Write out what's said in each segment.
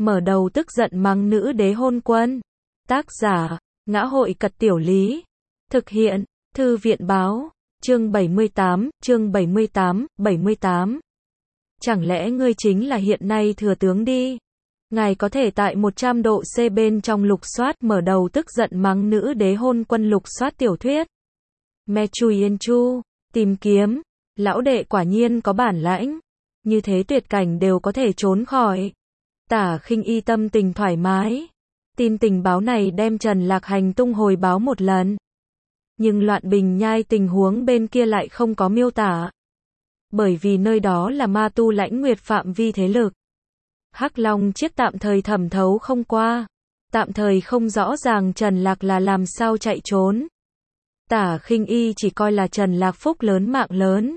mở đầu tức giận mắng nữ đế hôn quân. Tác giả, Ngã hội Cật Tiểu Lý. Thực hiện, Thư viện Báo. Chương 78, chương 78. Chẳng lẽ ngươi chính là hiện nay thừa tướng đi? Ngài có thể tại 100 độ C bên trong lục soát mở đầu tức giận mắng nữ đế hôn quân lục soát tiểu thuyết. Me Chui Yên Chu, tìm kiếm, lão đệ quả nhiên có bản lãnh, như thế tuyệt cảnh đều có thể trốn khỏi. Tả Khinh Y tâm tình thoải mái. Tin tình báo này đem Trần Lạc hành tung hồi báo một lần. Nhưng Loạn Bình Nhai tình huống bên kia lại không có miêu tả. Bởi vì nơi đó là ma tu Lãnh Nguyệt phạm vi thế lực. Hắc Long chiếc tạm thời thẩm thấu không qua. Tạm thời không rõ ràng Trần Lạc là làm sao chạy trốn. Tả Khinh Y chỉ coi là Trần Lạc phúc lớn mạng lớn.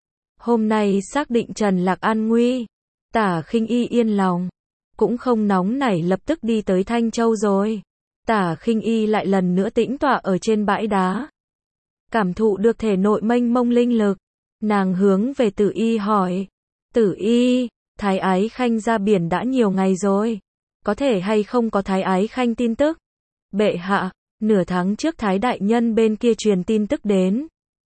Hôm nay xác định Trần Lạc an nguy. Tả Khinh Y yên lòng. Cũng không nóng nảy lập tức đi tới Thanh Châu rồi. Tả Khinh Y lại lần nữa tĩnh tọa ở trên bãi đá. Cảm thụ được thể nội mênh mông linh lực. Nàng hướng về Tử Y hỏi. Tử Y, Thái Ái Khanh ra biển đã nhiều ngày rồi. Có thể hay không có Thái Ái Khanh tin tức? Bệ hạ, nửa tháng trước Thái Đại Nhân bên kia truyền tin tức đến.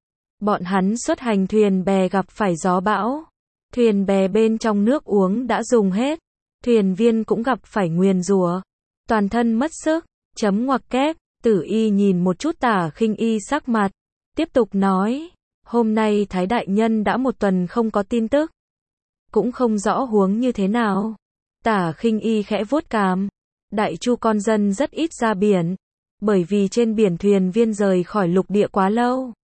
Bọn hắn xuất hành thuyền bè gặp phải gió bão. Thuyền bè bên trong nước uống đã dùng hết. Thuyền viên cũng gặp phải nguyền rủa. Toàn thân mất sức. Chấm ngoặc kép. Tử Y nhìn một chút Tả Khinh Y sắc mặt. Tiếp tục nói. Hôm nay Thái Đại Nhân đã một tuần không có tin tức. Cũng không rõ huống như thế nào. Tả Khinh Y khẽ vuốt cằm. Đại Chu con dân rất ít ra biển. Bởi vì trên biển thuyền viên rời khỏi lục địa quá lâu.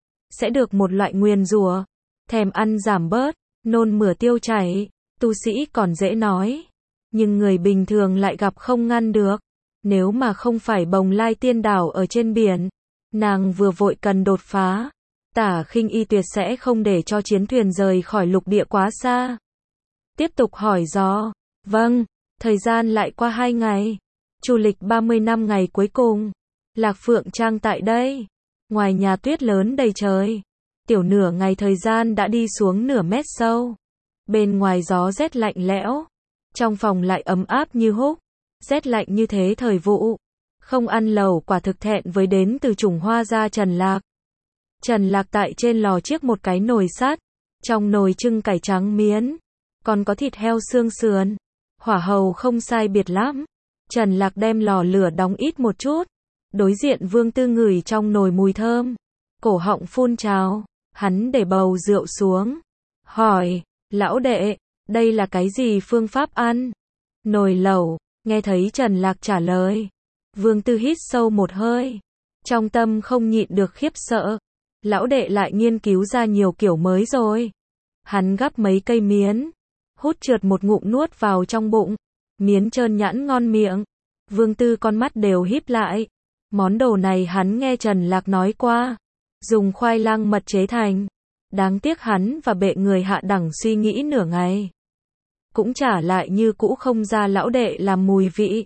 Sẽ được một loại nguyền rủa. Thèm ăn giảm bớt. Nôn mửa tiêu chảy. Tu sĩ còn dễ nói. Nhưng người bình thường lại gặp không ngăn được. Nếu mà không phải Bồng Lai Tiên Đảo ở trên biển. Nàng vừa vội cần đột phá. Tả Khinh Y tuyệt sẽ không để cho chiến thuyền rời khỏi lục địa quá xa. Tiếp tục hỏi dò. Vâng, thời gian lại qua 2 ngày. Chu lịch 30 năm ngày cuối cùng. Lạc Phượng Trang tại đây. Ngoài nhà tuyết lớn đầy trời. Tiểu nửa ngày thời gian đã đi xuống nửa mét sâu. Bên ngoài gió rét lạnh lẽo. Trong phòng lại ấm áp như húc. Rét lạnh như thế thời vụ. Không ăn lẩu quả thực thẹn với đến từ chủng hoa gia Trần Lạc. Trần Lạc tại trên lò chiếc một cái nồi sắt. Trong nồi trưng cải trắng miến. Còn có thịt heo xương sườn. Hỏa hầu không sai biệt lắm. Trần Lạc đem lò lửa đóng ít một chút. Đối diện Vương Tư ngửi trong nồi mùi thơm. Cổ họng phun trào. Hắn để bầu rượu xuống. Hỏi, lão đệ, đây là cái gì phương pháp ăn? Nồi lẩu, nghe thấy Trần Lạc trả lời. Vương Tư hít sâu một hơi. Trong tâm không nhịn được khiếp sợ. Lão đệ lại nghiên cứu ra nhiều kiểu mới rồi. Hắn gắp mấy cây miến. Hút trượt một ngụm nuốt vào trong bụng. Miến trơn nhẵn ngon miệng. Vương Tư con mắt đều híp lại. Món đồ này hắn nghe Trần Lạc nói qua. Dùng khoai lang mật chế thành. Đáng tiếc hắn và bệ người hạ đẳng suy nghĩ nửa ngày. Cũng trả lại như cũ không ra lão đệ làm mùi vị.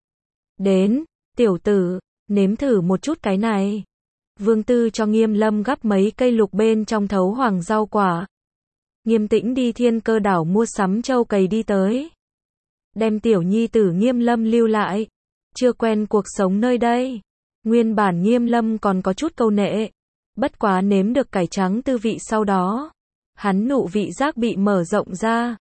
Đến, tiểu tử, nếm thử một chút cái này. Vương Tư cho Nghiêm Lâm gắp mấy cây lục bên trong thấu hoàng rau quả. Nghiêm Tĩnh đi Thiên Cơ đảo mua sắm châu cầy đi tới. Đem tiểu nhi tử Nghiêm Lâm lưu lại. Chưa quen cuộc sống nơi đây. Nguyên bản Nghiêm Lâm còn có chút câu nệ. Bất quá nếm được cải trắng tư vị sau đó. Hắn nụ vị giác bị mở rộng ra.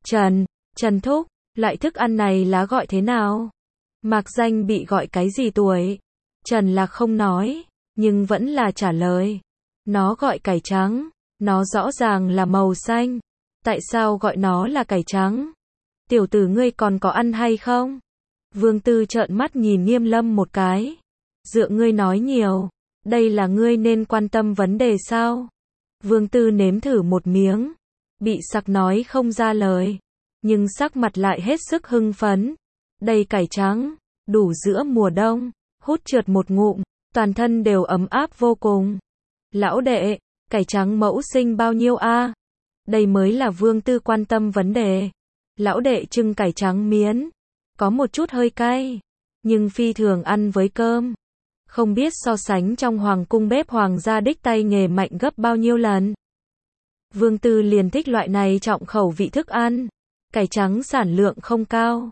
Trần Thúc, loại thức ăn này lá gọi thế nào? Mạc danh bị gọi cái gì tuổi? Trần Lạc không nói, nhưng vẫn là trả lời. Nó gọi cải trắng, nó rõ ràng là màu xanh. Tại sao gọi nó là cải trắng? Tiểu tử ngươi còn có ăn hay không? Vương Tư trợn mắt nhìn Nghiêm Lâm một cái. Dựa ngươi nói nhiều, đây là ngươi nên quan tâm vấn đề sao? Vương Tư nếm thử một miếng, bị sặc nói không ra lời, nhưng sắc mặt lại hết sức hưng phấn. Đây cải trắng, đủ giữa mùa đông, hút trượt một ngụm, toàn thân đều ấm áp vô cùng. Lão đệ, cải trắng mẫu sinh bao nhiêu a? Đây mới là Vương Tư quan tâm vấn đề. Lão đệ trưng cải trắng miến, có một chút hơi cay, nhưng phi thường ăn với cơm. Không biết so sánh trong hoàng cung bếp hoàng gia đích tay nghề mạnh gấp bao nhiêu lần. Vương Tư liền thích loại này trọng khẩu vị thức ăn. Cải trắng sản lượng không cao,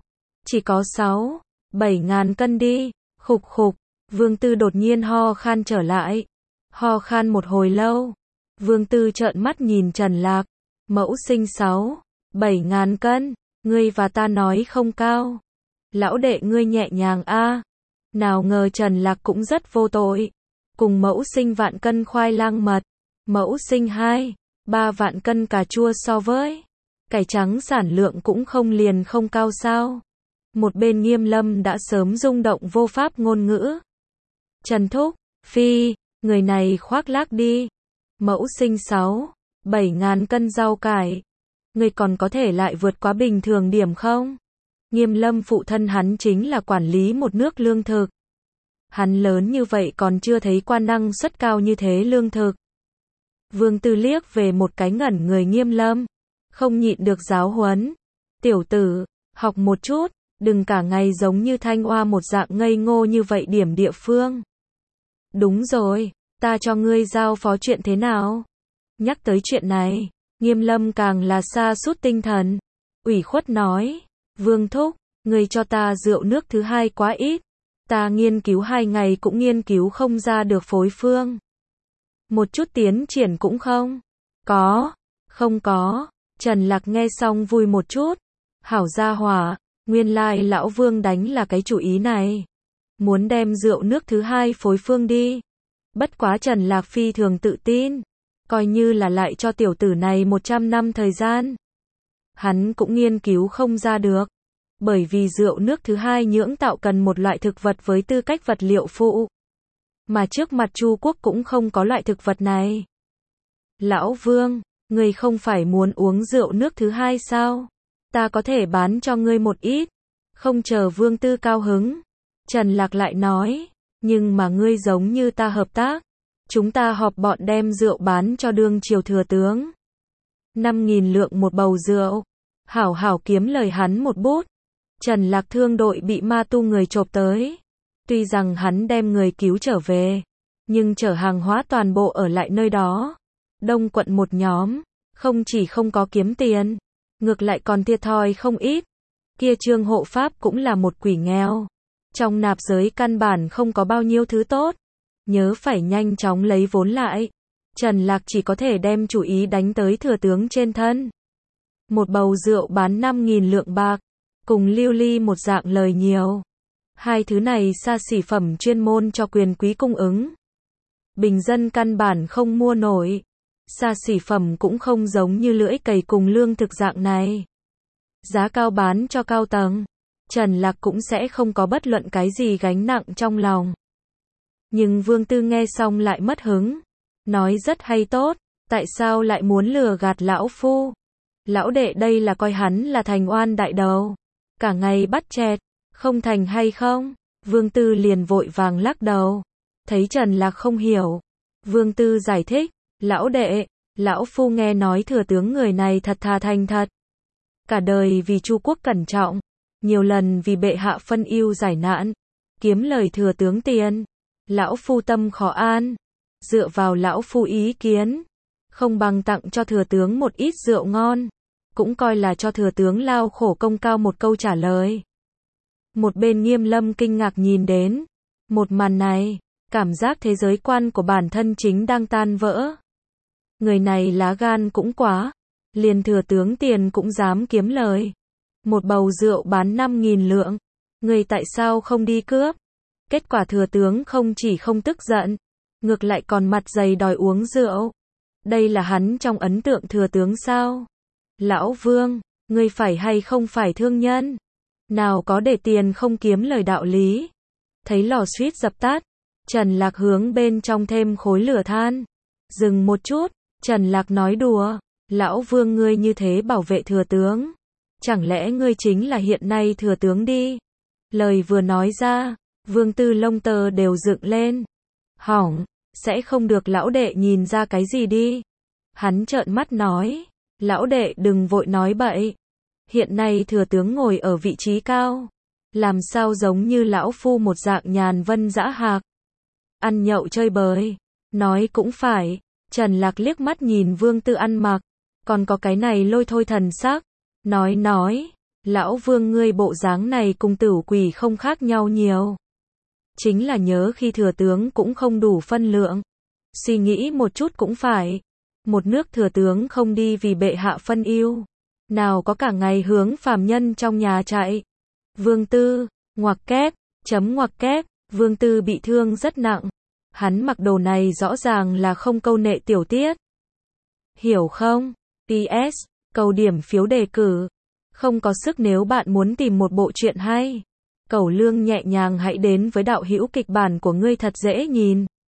chỉ có 6-7 ngàn cân đi. Khục khục, Vương Tư đột nhiên ho khan trở lại. Ho khan một hồi lâu. Vương Tư trợn mắt nhìn Trần Lạc. Mẫu sinh 6-7 ngàn cân, ngươi và ta nói không cao. Lão đệ ngươi nhẹ nhàng a. Nào ngờ Trần Lạc cũng rất vô tội. Cùng mẫu sinh vạn cân khoai lang mật, mẫu sinh 2-3 vạn cân cà chua so với cải trắng sản lượng cũng không liền không cao sao. Một bên Nghiêm Lâm đã sớm rung động vô pháp ngôn ngữ. Trần Thúc, phi, người này khoác lác đi. Mẫu sinh 6-7 ngàn cân rau cải. Người còn có thể lại vượt quá bình thường điểm không? Nghiêm Lâm phụ thân hắn chính là quản lý một nước lương thực. Hắn lớn như vậy còn chưa thấy qua năng suất cao như thế lương thực. Vương Tư liếc về một cái ngẩn người Nghiêm Lâm. Không nhịn được giáo huấn. Tiểu tử, học một chút, đừng cả ngày giống như Thanh Oa một dạng ngây ngô như vậy điểm địa phương. Đúng rồi, ta cho ngươi giao phó chuyện thế nào? Nhắc tới chuyện này, Nghiêm Lâm càng là sa sút tinh thần. Ủy khuất nói, Vương Thúc, ngươi cho ta rượu nước thứ hai quá ít. Ta nghiên cứu 2 ngày cũng nghiên cứu không ra được phối phương. Một chút tiến triển cũng không. Không có. Trần Lạc nghe xong vui một chút. Hảo gia hỏa, nguyên lai lão Vương đánh là cái chủ ý này. Muốn đem rượu nước thứ hai phối phương đi. Bất quá Trần Lạc phi thường tự tin. Coi như là lại cho tiểu tử này 100 năm thời gian. Hắn cũng nghiên cứu không ra được. Bởi vì rượu nước thứ hai nhưỡng tạo cần một loại thực vật với tư cách vật liệu phụ. Mà trước mặt Chu Quốc cũng không có loại thực vật này. Lão Vương, ngươi không phải muốn uống rượu nước thứ hai sao? Ta có thể bán cho ngươi một ít. Không chờ Vương Tư cao hứng. Trần Lạc lại nói, nhưng mà ngươi giống như ta hợp tác. Chúng ta họp bọn đem rượu bán cho đương triều thừa tướng. 5.000 lượng một bầu rượu. Hảo hảo kiếm lời hắn một bút. Trần Lạc thương đội bị ma tu người chộp tới. Tuy rằng hắn đem người cứu trở về, nhưng chở hàng hóa toàn bộ ở lại nơi đó. Đông quận một nhóm, không chỉ không có kiếm tiền, ngược lại còn thiệt thòi không ít. Kia Trương hộ pháp cũng là một quỷ nghèo. Trong nạp giới căn bản không có bao nhiêu thứ tốt. Nhớ phải nhanh chóng lấy vốn lại. Trần Lạc chỉ có thể đem chủ ý đánh tới thừa tướng trên thân. Một bầu rượu bán 5.000 lượng bạc. Cùng lưu ly một dạng lời nhiều. Hai thứ này xa xỉ phẩm chuyên môn cho quyền quý cung ứng. Bình dân căn bản không mua nổi. Xa xỉ phẩm cũng không giống như lưỡi cày cùng lương thực dạng này. Giá cao bán cho cao tầng. Trần Lạc cũng sẽ không có bất luận cái gì gánh nặng trong lòng. Nhưng Vương Tư nghe xong lại mất hứng. Nói rất hay tốt. Tại sao lại muốn lừa gạt lão phu? Lão đệ đây là coi hắn là thành oan đại đầu. Cả ngày bắt chẹt, không thành hay không? Vương Tư liền vội vàng lắc đầu. Thấy Trần Lạc không hiểu. Vương Tư giải thích, lão đệ, lão phu nghe nói thừa tướng người này thật thà thành thật. Cả đời vì Chu Quốc cẩn trọng, nhiều lần vì bệ hạ phân ưu giải nạn, kiếm lời thừa tướng tiền. Lão phu tâm khó an, dựa vào lão phu ý kiến, không bằng tặng cho thừa tướng một ít rượu ngon. Cũng coi là cho thừa tướng lao khổ công cao một câu trả lời. Một bên Nghiêm Lâm kinh ngạc nhìn đến. Một màn này, cảm giác thế giới quan của bản thân chính đang tan vỡ. Người này lá gan cũng quá. Liền thừa tướng tiền cũng dám kiếm lời. Một bầu rượu bán 5.000 lượng. Người tại sao không đi cướp? Kết quả thừa tướng không chỉ không tức giận, ngược lại còn mặt dày đòi uống rượu. Đây là hắn trong ấn tượng thừa tướng sao? Lão Vương, ngươi phải hay không phải thương nhân? Nào có để tiền không kiếm lời đạo lý. Thấy lò suýt dập tắt, Trần Lạc hướng bên trong thêm khối lửa than. Dừng một chút, Trần Lạc nói đùa, lão Vương ngươi như thế bảo vệ thừa tướng. Chẳng lẽ ngươi chính là hiện nay thừa tướng đi? Lời vừa nói ra, Vương Tư lông tơ đều dựng lên. Hỏng, sẽ không được lão đệ nhìn ra cái gì đi. Hắn trợn mắt nói. Lão đệ đừng vội nói bậy. Hiện nay thừa tướng ngồi ở vị trí cao. Làm sao giống như lão phu một dạng nhàn vân dã hạc. Ăn nhậu chơi bời. Nói cũng phải. Trần Lạc liếc mắt nhìn Vương Tư ăn mặc. Còn có cái này lôi thôi thần sắc. Nói. Lão Vương ngươi bộ dáng này cùng Tửu Quỷ không khác nhau nhiều. Chính là nhớ khi thừa tướng cũng không đủ phân lượng. Suy nghĩ một chút cũng phải. Một nước thừa tướng không đi vì bệ hạ phân ưu. Nào có cả ngày hướng phàm nhân trong nhà chạy. Vương Tư, ngoặc kép, ngoặc kép, Vương Tư bị thương rất nặng. Hắn mặc đồ này rõ ràng là không câu nệ tiểu tiết. Hiểu không? PS, cầu điểm phiếu đề cử. Không có sức nếu bạn muốn tìm một bộ truyện hay. Cẩu Lương nhẹ nhàng hãy đến với đạo hữu kịch bản của ngươi thật dễ nhìn.